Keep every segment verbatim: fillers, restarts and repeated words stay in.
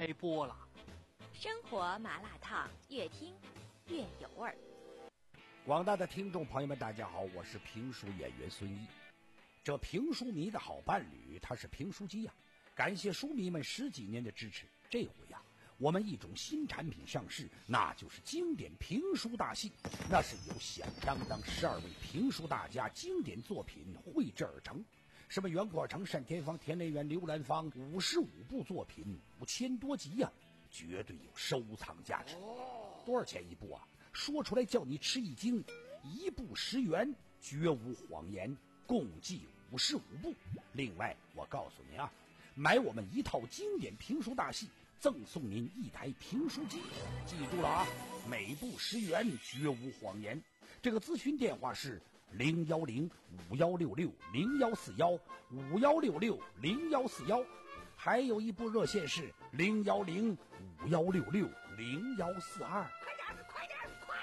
开播了。 生活麻辣烫，越听越有味儿。 广大的听众朋友们，大家好，我是评书演员孙一。这评书迷的好伴侣，他是评书机呀、啊。感谢书迷们十几年的支持。这回呀、啊，我们一种新产品上市，那就是经典评书大戏。那是由响当当十二位评书大家经典作品绘制而成。什么袁国成、单田芳、田连元、刘兰芳，五十五部作品，五千多集呀、啊，绝对有收藏价值。多少钱一部啊？说出来叫你吃一惊，一部十元，绝无谎言，共计五十五部。另外，我告诉您啊，买我们一套经典评书大戏，赠送您一台评书机。记住了啊，每部十元，绝无谎言。这个咨询电话是零幺零五幺六六零幺四幺五幺六六零幺四幺，还有一部热线是零幺零五幺六六零幺四二。 快点，快点，快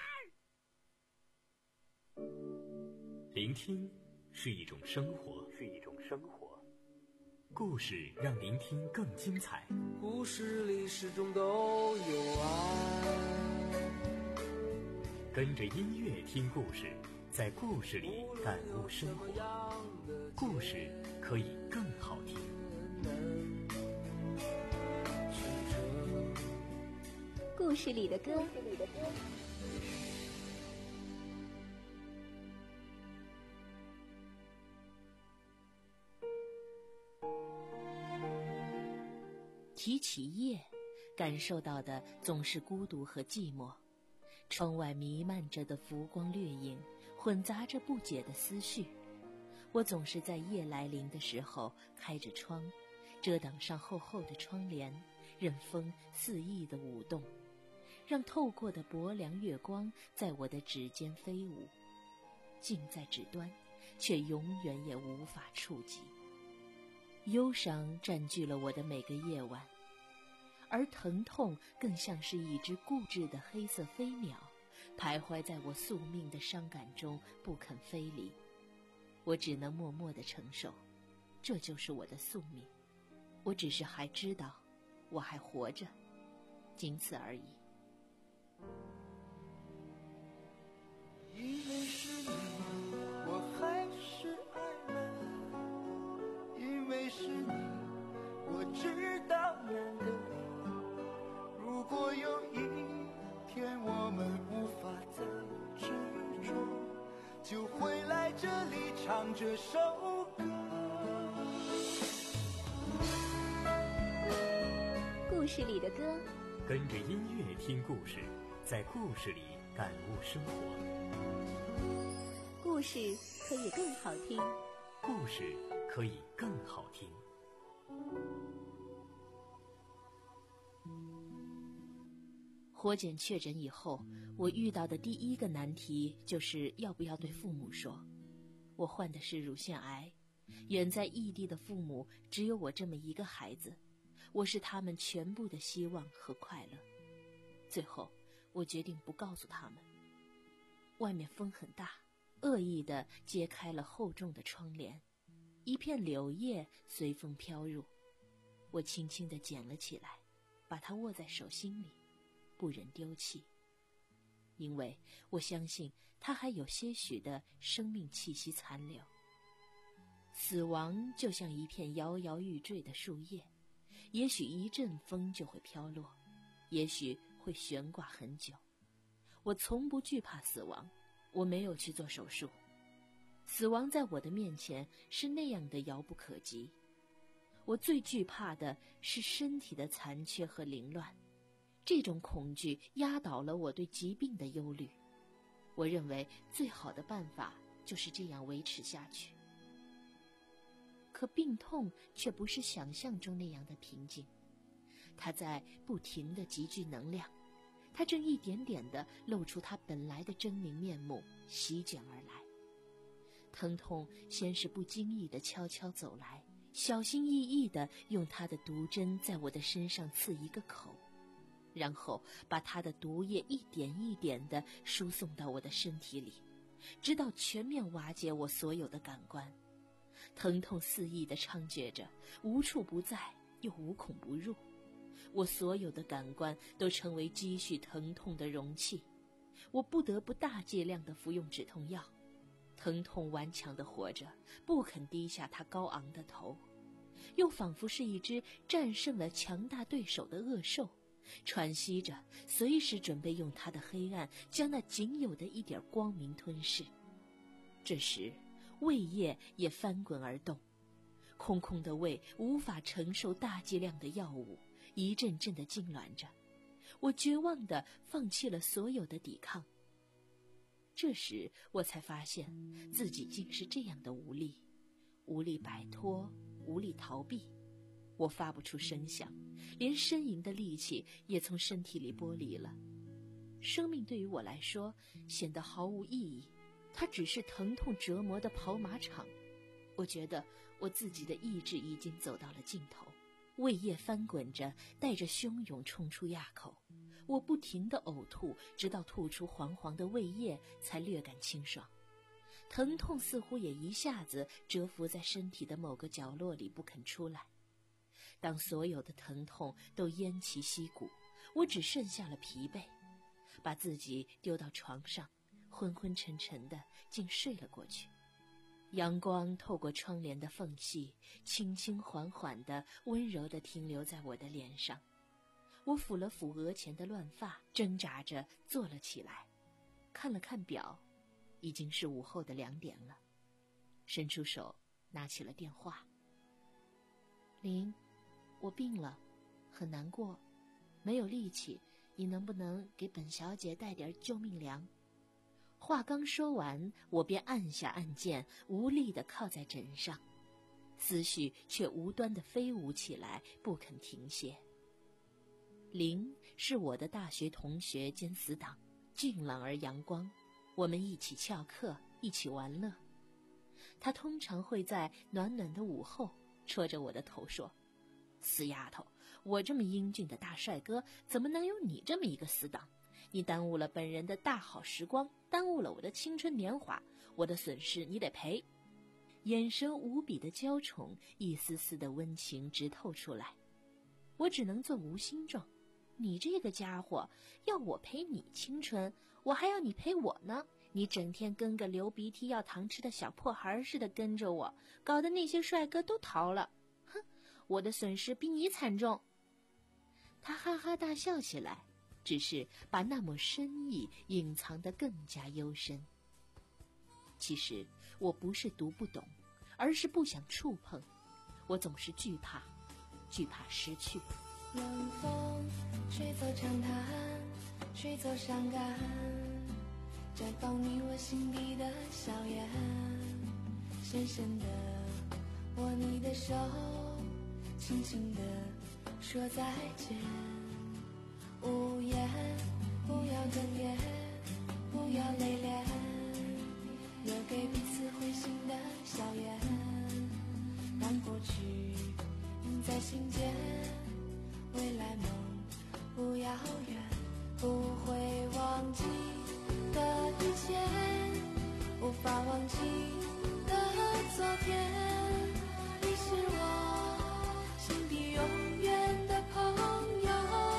点！ 聆听是一种生活，是一种生活。故事让聆听更精彩。 故事里始终都有爱。 跟着音乐听故事，在故事里感悟生活。故事可以更好听。 故事里的歌。提起夜，感受到的总是孤独和寂寞。窗外弥漫着的浮光掠影，混杂着不解的思绪。我总是在夜来临的时候开着窗，遮挡上厚厚的窗帘，任风肆意地舞动，让透过的薄凉月光在我的指尖飞舞，近在指端，却永远也无法触及。忧伤占据了我的每个夜晚，而疼痛更像是一只固执的黑色飞鸟，徘徊在我宿命的伤感中不肯飞离。我只能默默地承受，这就是我的宿命。我只是还知道我还活着，仅此而已。 因为是你，我还是爱了。因为是你，我知道难得。如果有一天我们无法再执着，就回来这里唱这首歌。 故事里的歌， 跟着音乐听故事，在故事里感悟生活。 故事可以更好听， 故事可以更好听。 活检确诊以后，我遇到的第一个难题就是要不要对父母说。我患的是乳腺癌，远在异地的父母只有我这么一个孩子，我是他们全部的希望和快乐。最后，我决定不告诉他们。外面风很大，恶意地揭开了厚重的窗帘，一片柳叶随风飘入，我轻轻地捡了起来，把它握在手心里，不忍丢弃，因为我相信它还有些许的生命气息残留。死亡就像一片摇摇欲坠的树叶，也许一阵风就会飘落，也许会悬挂很久。我从不惧怕死亡，我没有去做手术。死亡在我的面前是那样的遥不可及。我最惧怕的是身体的残缺和凌乱，这种恐惧压倒了我对疾病的忧虑。我认为最好的办法就是这样维持下去。可病痛却不是想象中那样的平静，它在不停地集聚能量，它正一点点地露出它本来的狰狞面目，席卷而来。疼痛先是不经意地悄悄走来，小心翼翼地用它的毒针在我的身上刺一个口，然后把它的毒液一点一点地输送到我的身体里，直到全面瓦解我所有的感官。疼痛肆意地猖獗着，无处不在又无孔不入。 我所有的感官都成为积蓄疼痛的容器，我不得不大剂量地服用止痛药。疼痛顽强地活着，不肯低下它高昂的头，又仿佛是一只战胜了强大对手的恶兽，喘息着，随时准备用它的黑暗将那仅有的一点光明吞噬。这时胃液也翻滚而动，空空的胃无法承受大剂量的药物，一阵阵地痉挛着。我绝望地放弃了所有的抵抗。这时我才发现自己竟是这样的无力，无力摆脱，无力逃避。我发不出声响，连呻吟的力气也从身体里剥离了。生命对于我来说显得毫无意义，它只是疼痛折磨的跑马场。我觉得我自己的意志已经走到了尽头，胃液翻滚着，带着汹涌冲出牙口。我不停地呕吐，直到吐出黄黄的胃液才略感清爽。疼痛似乎也一下子蛰伏在身体的某个角落里不肯出来。当所有的疼痛都偃旗息鼓，我只剩下了疲惫，把自己丢到床上，昏昏沉沉的竟睡了过去。阳光透过窗帘的缝隙，轻轻缓缓地温柔地停留在我的脸上。我抚了抚额前的乱发，挣扎着坐了起来，看了看表，已经是午后的两点了。伸出手拿起了电话。林，我病了，很难过，没有力气，你能不能给本小姐带点救命粮？话刚说完，我便按下按键，无力地靠在枕上，思绪却无端地飞舞起来，不肯停歇。林是我的大学同学兼死党，俊朗而阳光，我们一起翘课，一起玩乐。他通常会在暖暖的午后戳着我的头说：死丫头，我这么英俊的大帅哥，怎么能有你这么一个死党？你耽误了本人的大好时光，耽误了我的青春年华，我的损失你得赔。眼神无比的娇宠，一丝丝的温情直透出来。我只能做无心状。你这个家伙，要我陪你青春，我还要你陪我呢。你整天跟个流鼻涕要糖吃的小破孩似的跟着我，搞得那些帅哥都逃了。哼，我的损失比你惨重。他哈哈大笑起来，只是把那抹深意隐藏得更加幽深。其实我不是读不懂，而是不想触碰。我总是惧怕，惧怕失去。 冷风吹走长滩，吹走伤感，绽放你我心底的笑颜。深深地握你的手，轻轻地说再见。无言，不要哽咽，不要泪涟，留给彼此会心的笑颜。让过去印在心间，未来梦不遥远，不会忘记的以前，无法忘记的昨天。你是我心底永远的朋友。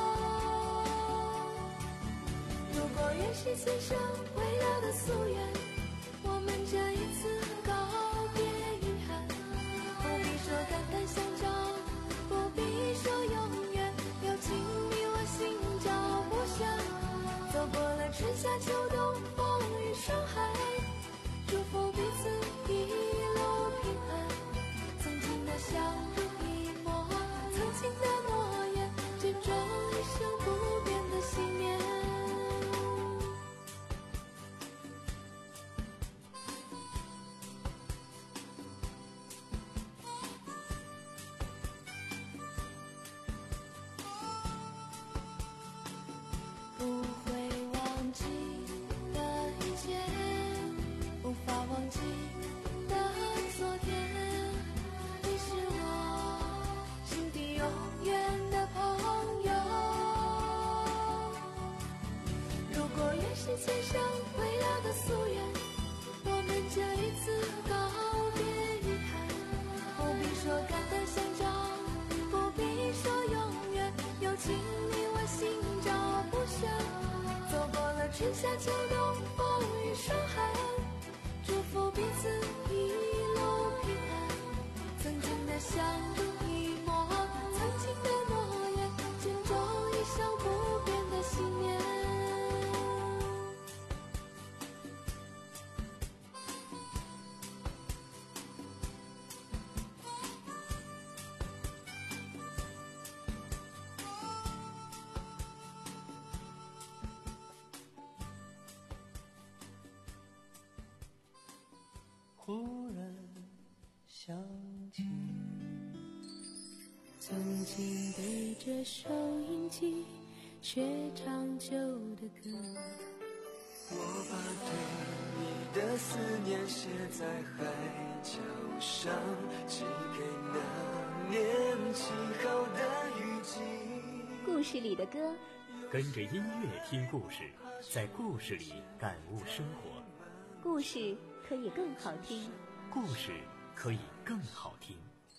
如果缘是此生未了的夙愿，我们这一次告别遗憾，不必说肝胆相照，不必说永远，有情你我心照不宣。走过了春夏秋冬，风雨霜寒，祝福彼此一路平安。曾经的相濡以沫，曾经的诺言，见证一生不变的信念。 心照不宣，走过了春夏秋冬，风雨霜寒，祝福彼此一路平安。曾经的相濡以沫，曾经的诺言，见证一生不变的信念。 忽然想起曾经对着收音机学唱旧的歌， 我把对你的思念写在海角上，寄给那年起好的雨季。 故事里的歌， 跟着音乐听故事，在故事里感悟生活。 故事可以更好听， 故事可以更好听。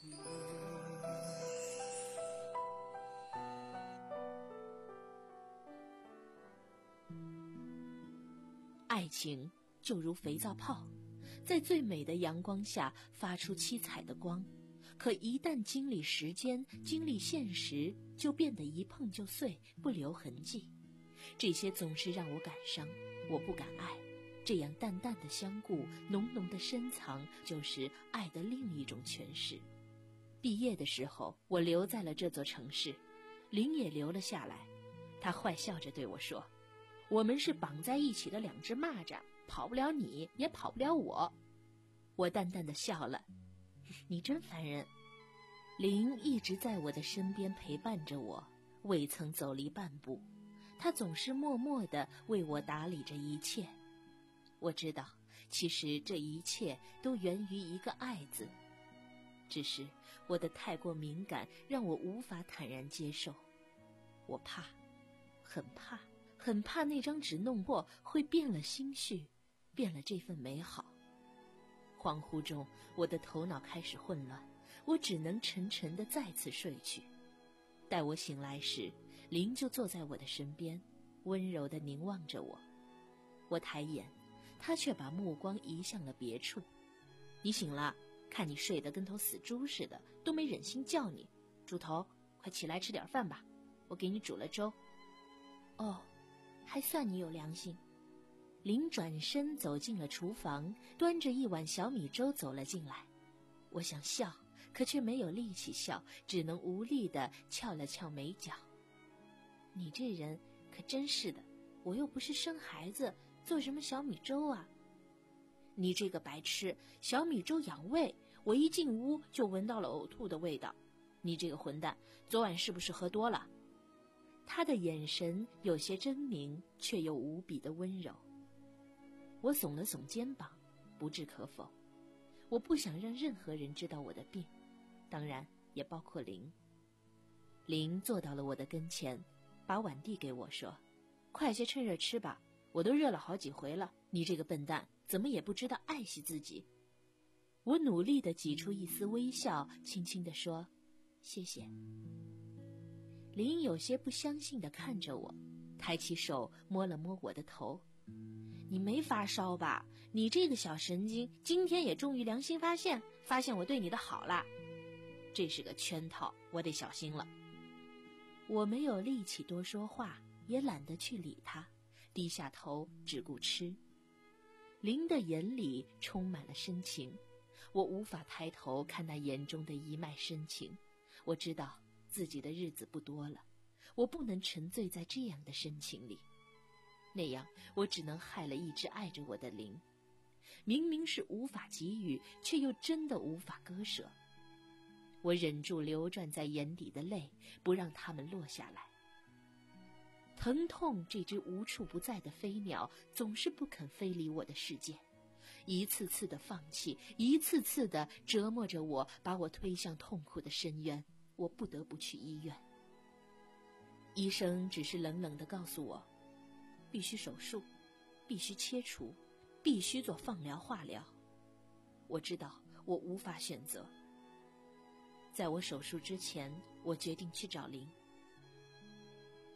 爱情就如肥皂泡，在最美的阳光下发出七彩的光，可一旦经历时间，经历现实，就变得一碰就碎，不留痕迹。这些总是让我感伤，我不敢爱。这样淡淡的相顾，浓浓的深藏，就是爱的另一种诠释。毕业的时候，我留在了这座城市，林也留了下来。他坏笑着对我说，我们是绑在一起的两只蚂蚱，跑不了你，也跑不了我。我淡淡的笑了，你真烦人。林一直在我的身边陪伴着我，未曾走离半步。他总是默默地为我打理着一切。我知道，其实这一切都源于一个爱字，只是我的太过敏感，让我无法坦然接受。我怕，很怕，很怕那张纸弄破，会变了心绪，变了这份美好。恍惚中，我的头脑开始混乱，我只能沉沉地再次睡去。待我醒来时，林就坐在我的身边，温柔地凝望着我。我抬眼，他却把目光移向了别处。你醒了，看你睡得跟头死猪似的，都没忍心叫你。猪头，快起来吃点饭吧，我给你煮了粥。哦，还算你有良心。林转身走进了厨房，端着一碗小米粥走了进来。我想笑，可却没有力气笑，只能无力地翘了翘眉角。你这人可真是的，我又不是生孩子，做什么小米粥啊？你这个白痴，小米粥养胃，我一进屋就闻到了呕吐的味道。你这个混蛋，昨晚是不是喝多了？他的眼神有些狰狞，却又无比的温柔。我耸了耸肩膀，不置可否。我不想让任何人知道我的病，当然也包括林。林坐到了我的跟前，把碗递给我说，快些趁热吃吧，我都热了好几回了，你这个笨蛋怎么也不知道爱惜自己。我努力地挤出一丝微笑，轻轻地说，谢谢。林有些不相信地看着我，抬起手摸了摸我的头。你没发烧吧？你这个小神经，今天也终于良心发现，发现我对你的好啦。这是个圈套，我得小心了。我没有力气多说话，也懒得去理他，低下头只顾吃。林的眼里充满了深情，我无法抬头看那眼中的一脉深情。我知道自己的日子不多了，我不能沉醉在这样的深情里，那样我只能害了一直爱着我的林。明明是无法给予，却又真的无法割舍。我忍住流转在眼底的泪，不让它们落下来。疼痛这只无处不在的飞鸟，总是不肯飞离我的世界，一次次的放弃，一次次的折磨着我，把我推向痛苦的深渊。我不得不去医院。医生只是冷冷地告诉我，必须手术，必须切除，必须做放疗化疗。我知道我无法选择。在我手术之前，我决定去找林。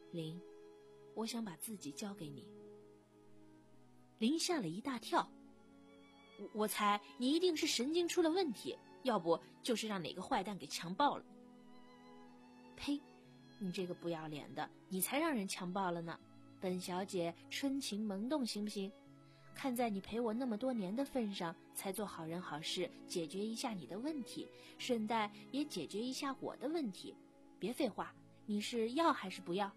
林，我想把自己交给你。林吓了一大跳，我我猜你一定是神经出了问题，要不就是让哪个坏蛋给强暴了。呸，你这个不要脸的，你才让人强暴了呢。本小姐春情萌动，行不行？看在你陪我那么多年的份上，才做好人好事，解决一下你的问题，顺带也解决一下我的问题。别废话，你是要还是不要？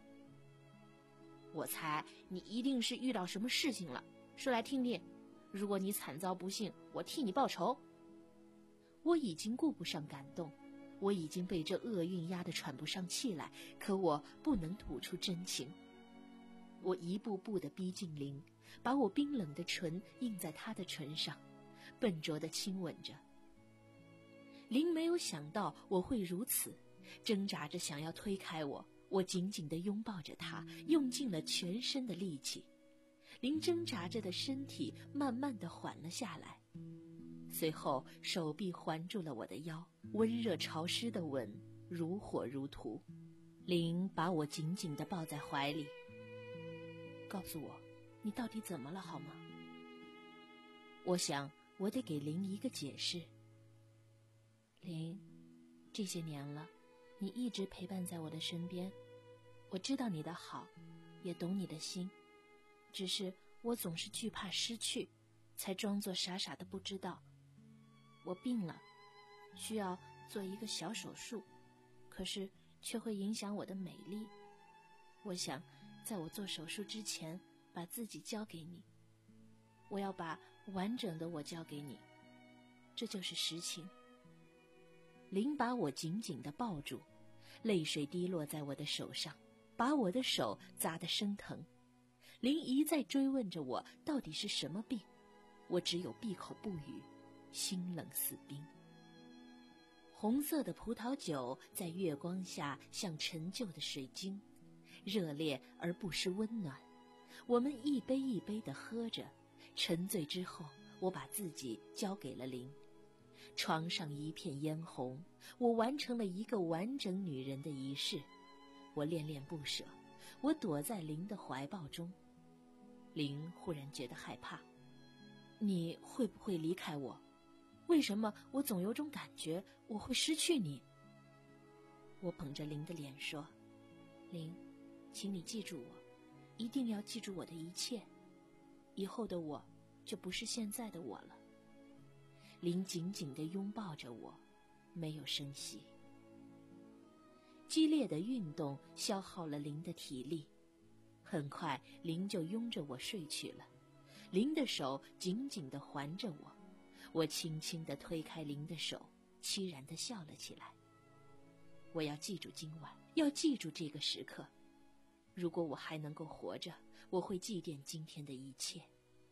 我猜你一定是遇到什么事情了，说来听听。如果你惨遭不幸，我替你报仇。我已经顾不上感动，我已经被这厄运压得喘不上气来，可我不能吐出真情。我一步步地逼近林，把我冰冷的唇印在他的唇上，笨拙地亲吻着。林没有想到我会如此，挣扎着想要推开我，我紧紧地拥抱着他，用尽了全身的力气。林挣扎着的身体慢慢地缓了下来，随后手臂环住了我的腰，温热潮湿的吻如火如荼。林把我紧紧地抱在怀里，告诉我，你到底怎么了好吗？我想我得给林一个解释。林，这些年了，你一直陪伴在我的身边，我知道你的好，也懂你的心，只是我总是惧怕失去，才装作傻傻的不知道。我病了，需要做一个小手术，可是却会影响我的美丽。我想在我做手术之前把自己交给你，我要把完整的我交给你，这就是实情。林把我紧紧地抱住，泪水滴落在我的手上，把我的手砸得生疼。林一再追问着我到底是什么病，我只有闭口不语，心冷似冰。红色的葡萄酒在月光下像陈旧的水晶，热烈而不失温暖。我们一杯一杯地喝着，沉醉之后，我把自己交给了林。床上一片嫣红，我完成了一个完整女人的仪式。我恋恋不舍，我躲在林的怀抱中。林忽然觉得害怕，你会不会离开我？为什么我总有种感觉我会失去你？我捧着林的脸说，林，请你记住我，一定要记住我的一切，以后的我就不是现在的我了。林紧紧地拥抱着我，没有声息。激烈的运动消耗了林的体力，很快林就拥着我睡去了。林的手紧紧地环着我，我轻轻地推开林的手，凄然地笑了起来。我要记住今晚，要记住这个时刻。如果我还能够活着，我会祭奠今天的一切。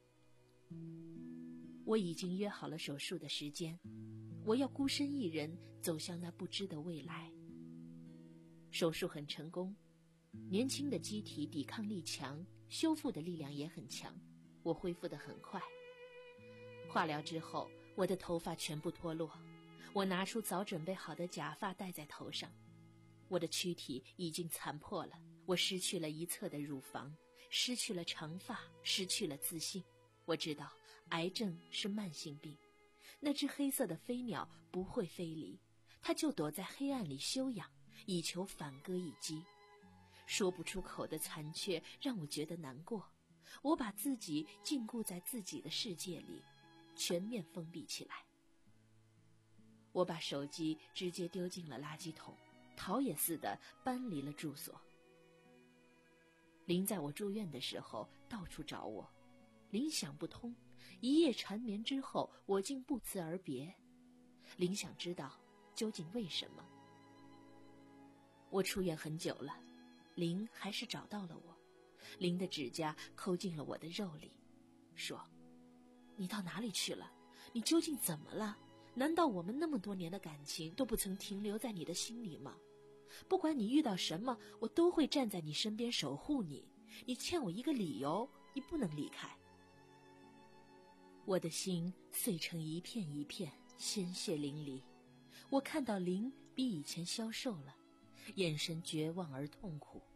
我已经约好了手术的时间，我要孤身一人走向那不知的未来。手术很成功，年轻的机体抵抗力强，修复的力量也很强，我恢复得很快。化疗之后，我的头发全部脱落，我拿出早准备好的假发戴在头上。我的躯体已经残破了，我失去了一侧的乳房，失去了长发，失去了自信。我知道癌症是慢性病，那只黑色的飞鸟不会飞离，它就躲在黑暗里休养，以求反戈一击。说不出口的残缺让我觉得难过，我把自己禁锢在自己的世界里，全面封闭起来。我把手机直接丢进了垃圾桶，逃也似的搬离了住所。林在我住院的时候到处找我，林想不通，一夜缠绵之后，我竟不辞而别。林想知道究竟为什么。我出院很久了，林还是找到了我。林的指甲抠进了我的肉里，说：“你到哪里去了？你究竟怎么了？难道我们那么多年的感情都不曾停留在你的心里吗？不管你遇到什么，我都会站在你身边守护你。你欠我一个理由，你不能离开。”我的心碎成一片一片，鲜血淋漓。我看到林比以前消瘦了，眼神绝望而痛苦。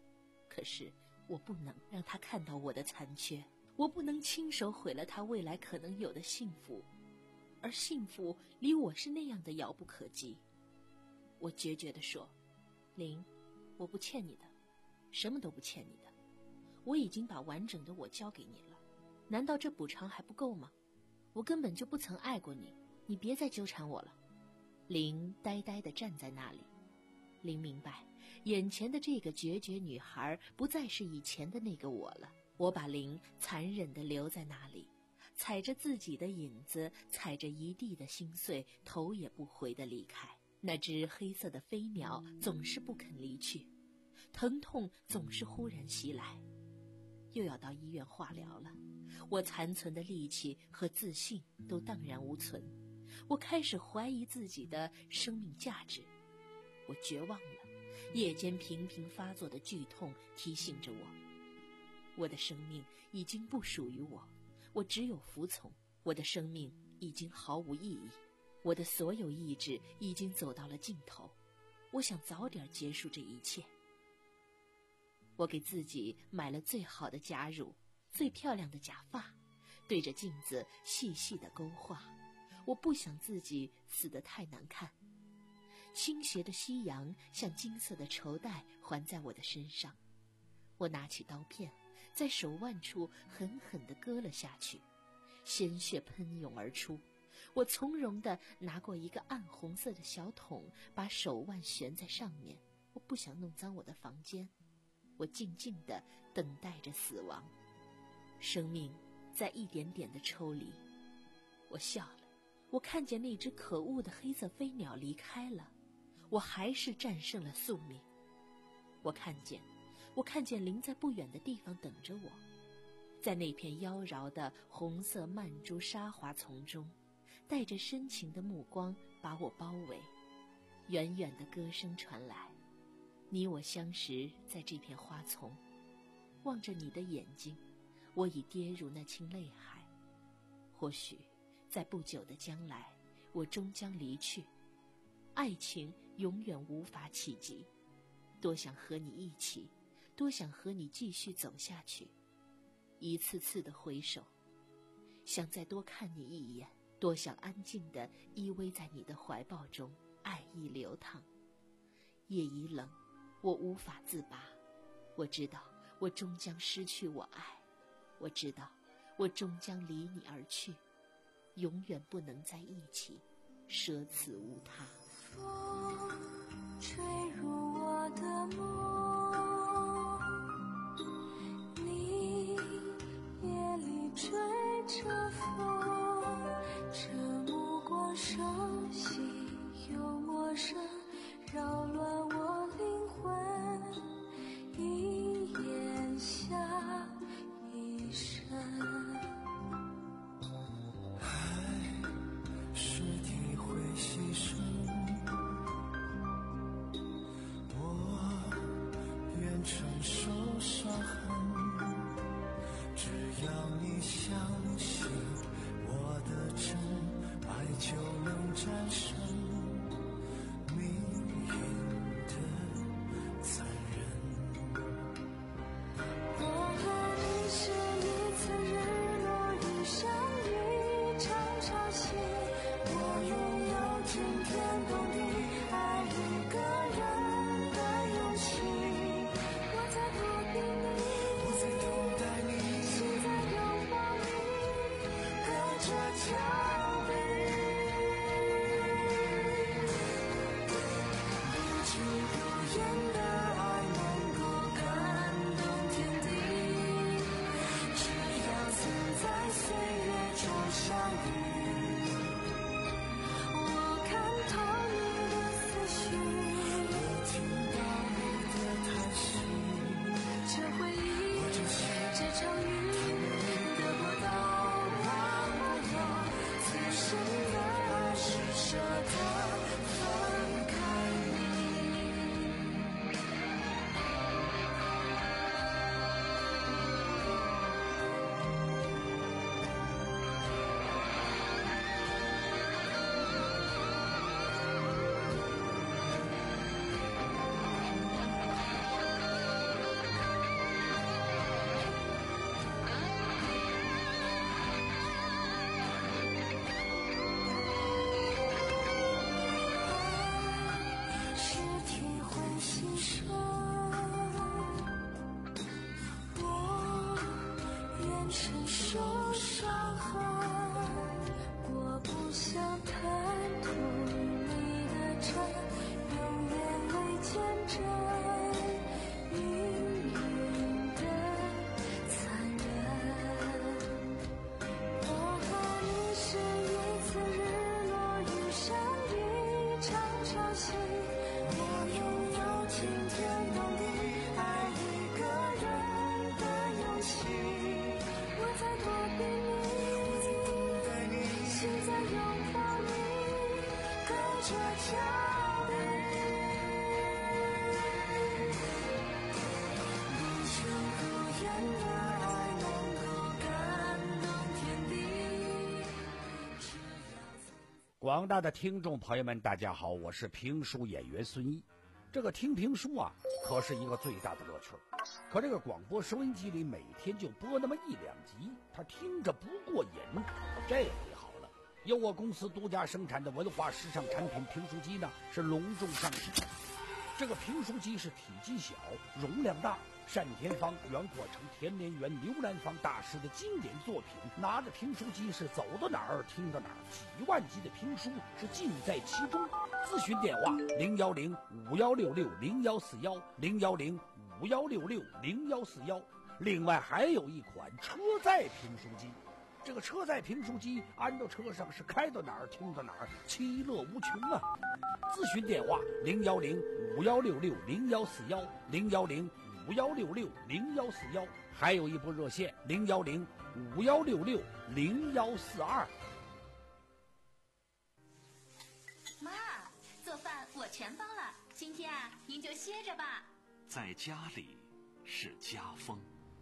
可是我不能让他看到我的残缺，我不能亲手毁了他未来可能有的幸福，而幸福离我是那样的遥不可及。我决绝地说，林，我不欠你的，什么都不欠你的，我已经把完整的我交给你了，难道这补偿还不够吗？我根本就不曾爱过你，你别再纠缠我了。林呆呆地站在那里，林明白，眼前的这个决绝女孩不再是以前的那个我了。我把林残忍地留在那里，踩着自己的影子，踩着一地的心碎，头也不回地离开。那只黑色的飞鸟总是不肯离去，疼痛总是忽然袭来。又要到医院化疗了，我残存的力气和自信都荡然无存，我开始怀疑自己的生命价值。我绝望了，夜间频频发作的剧痛提醒着我，我的生命已经不属于我，我只有服从，我的生命已经毫无意义，我的所有意志已经走到了尽头，我想早点结束这一切。我给自己买了最好的假乳，最漂亮的假发，对着镜子细细的勾画，我不想自己死得太难看。倾斜的夕阳像金色的绸带环在我的身上，我拿起刀片，在手腕处狠狠地割了下去，鲜血喷涌而出。我从容地拿过一个暗红色的小桶，把手腕悬在上面，我不想弄脏我的房间。我静静地等待着死亡，生命在一点点地抽离。我笑了，我看见那只可恶的黑色飞鸟离开了，我还是战胜了宿命。我看见，我看见林在不远的地方等着我，在那片妖娆的红色曼珠沙华丛中，带着深情的目光把我包围。远远的歌声传来，你我相识在这片花丛，望着你的眼睛，我已跌入那清泪海。或许在不久的将来，我终将离去，爱情永远无法企及。多想和你一起，多想和你继续走下去。一次次的回首，想再多看你一眼，多想安静地依偎在你的怀抱中，爱意流淌。夜已冷，我无法自拔，我知道我终将失去我爱，我知道我终将离你而去，永远不能在一起，舍此无他。 风吹入我的梦，你夜里追着风，这目光熟悉又陌生，扰乱我灵魂，一眼下一生。 爱是体会牺牲，我愿承受伤痕，只要你相信我的真，爱就能战胜命运的残忍。 我和你是一次日落，遇上一场潮汐，我拥有惊天动地爱一个人的勇气。我在躲避你， 我在等待你， 心在拥抱你，隔着墙壁。不止如烟的爱能够感动天地，只要曾在岁月中相遇，我看透你的思绪， 我听到你的叹息， 这回忆，这场雨，得不到让我此生的爱是舍得分开你。 变成受伤痕，我不想贪图你的真，用眼泪见证命运的残忍。我和你是一次日落遇上一场潮汐，我拥有晴天动地爱一个人的勇气，我在躲避你，心在拥抱你，隔着墙壁，不求不言的爱能够感动天地。 广大的听众朋友们，大家好，我是评书演员孙一。这个听评书啊，可是一个最大的乐趣。可这个广播收音机里每天就播那么一两集，他听着不过瘾。这回好了，由我公司独家生产的文化时尚产品评书机呢，是隆重上市。这个评书机是体积小，容量大，单田芳、袁阔成、田连元、刘兰芳大师的经典作品，拿着评书机是走到哪儿听到哪儿，几万集的评书是尽在其中。咨询电话零幺零五幺六六零幺四幺零幺零五幺六六零幺四幺。另外还有一款车载评书机，这个车载评书机安到车上是开到哪儿听到哪儿，其乐无穷啊！咨询电话零幺零五幺六六零幺四幺零幺零五幺六六零幺四幺，还有一部热线零幺零五幺六六零幺四二。 妈，做饭我全包了，今天啊，您就歇着吧。 在家里是家风。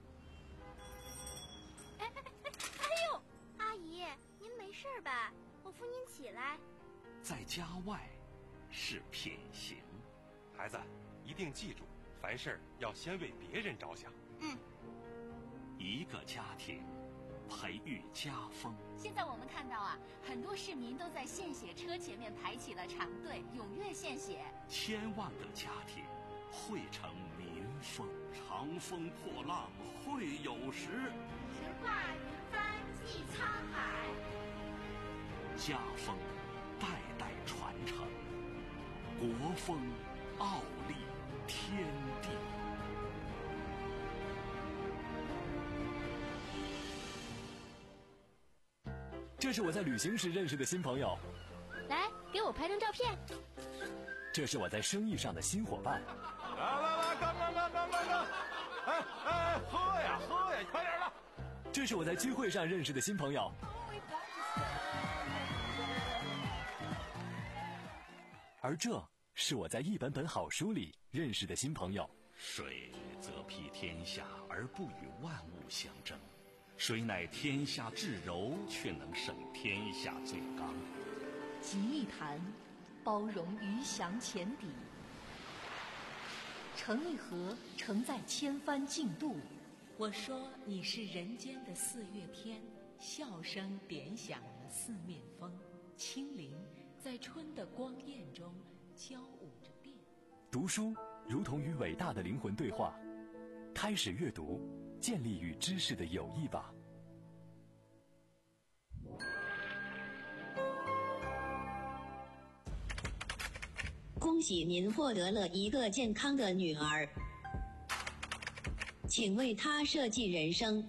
哎哎哎哎呦，阿姨，您没事吧？我扶您起来。 在家外是品行。 孩子，一定记住，凡事要先为别人着想。 嗯。 一个家庭培育家风。 现在我们看到啊，很多市民都在献血车前面排起了长队，踊跃献血。 千万个家庭汇成民风，长风破浪会有时。 直挂云帆济沧海。 家风代代传承，国风傲立天地。 这是我在旅行时认识的新朋友， 来给我拍张照片。 这是我在生意上的新伙伴。 来来来，干干干干干干！哎哎，喝呀喝呀，快点的！ 这是我在聚会上认识的新朋友。而这是我在一本本好书里认识的新朋友。 水则披天下而不与万物相争，水乃天下至柔，却能胜天下最刚。 极密谈，包容鱼翔浅底；成一河，承载千帆竞渡。我说你是人间的四月天，笑声点响了四面风，轻灵在春的光艳中交舞着变。 读书如同与伟大的灵魂对话，开始阅读，建立与知识的友谊吧。 恭喜您获得了一个健康的女儿，请为她设计人生。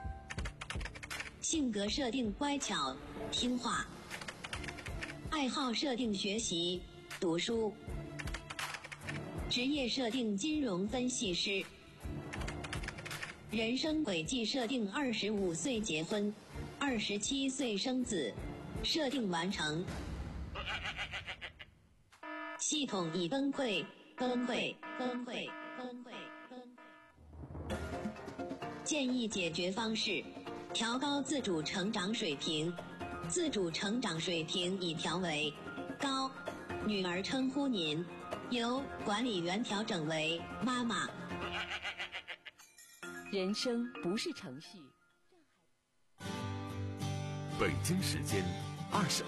性格设定乖巧听话，爱好设定学习读书，职业设定金融分析师，人生轨迹设定二十五岁结婚，二十七岁生子，设定完成。系统已崩溃，崩溃，崩溃，崩溃，崩溃。建议解决方式：调高自主成长水平。自主成长水平已调为高，女儿称呼您，由管理员调整为妈妈。 人生不是程序。 北京时间二十